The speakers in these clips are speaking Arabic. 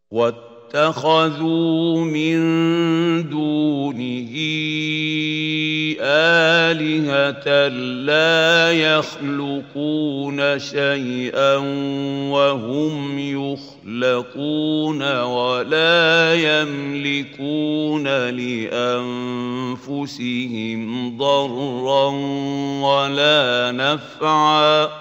واتخذوا من دونه آلهة لا يخلقون شيئا وهم يخلقون ولا يملكون لأنفسهم ضرا ولا نفعا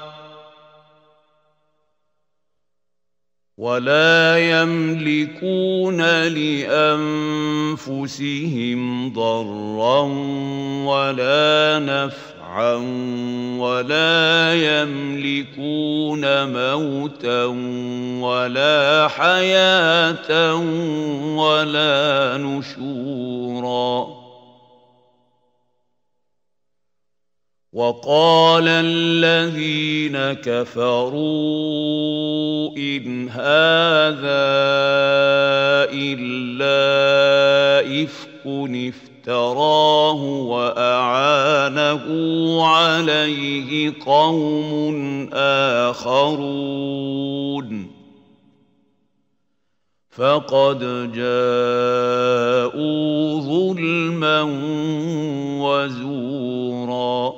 ولا يملكون موتا ولا حياة ولا نشورا. وقال الذين كفروا إن هذا إلا إفك افتراه وأعانه عليه قوم آخرون فقد جاءوا ظلما وزورا.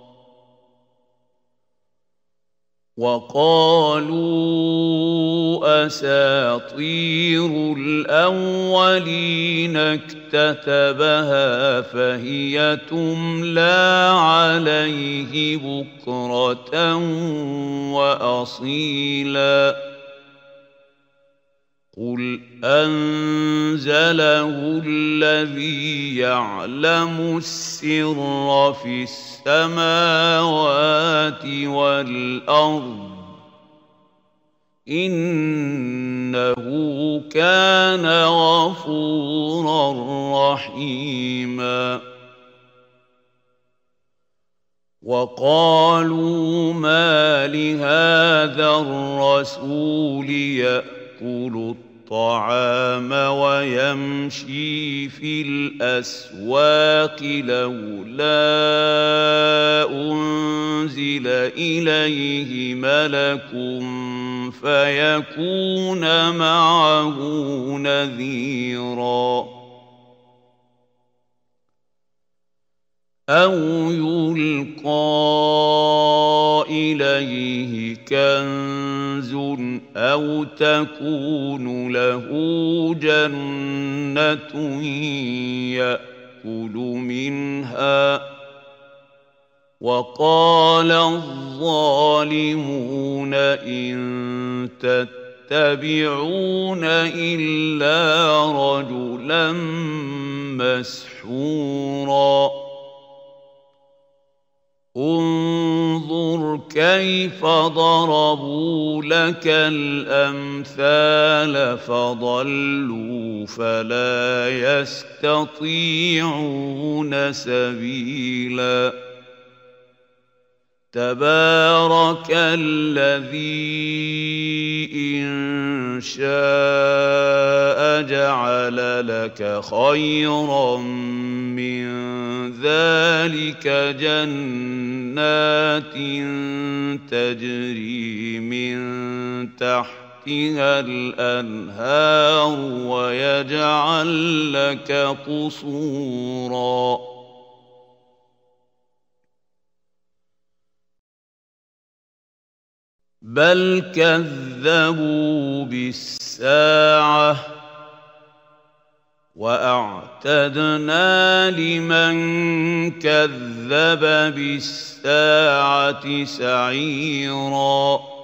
وقالوا أساطير الأولين اكتتبها فهي تملى عليه بكرة وأصيلا. قل أنزله الذي يعلم السر في السماوات والأرض إنه كان غفورا رحيما. وقالوا ما لهذا الرسول يأكل الطعام ويمشي في الأسواق لولا أنزل إليه ملك فيكون معه نذيرا. أو يلقى إليه كنز أو تكون له جنة يأكل منها. وقال الظالمون إن تتبعون إلا رجلا مسحورا. انظر كيف ضربوا لك الأمثال فضلوا فلا يستطيعون سبيلا. تبارك الذي إن شاء جعل لك خيرا من ذلك جنات تجري من تحتها الأنهار ويجعل لك قصورا. بل كذبوا بالساعة وأعتدنا لمن كذب بالساعة سعيرا.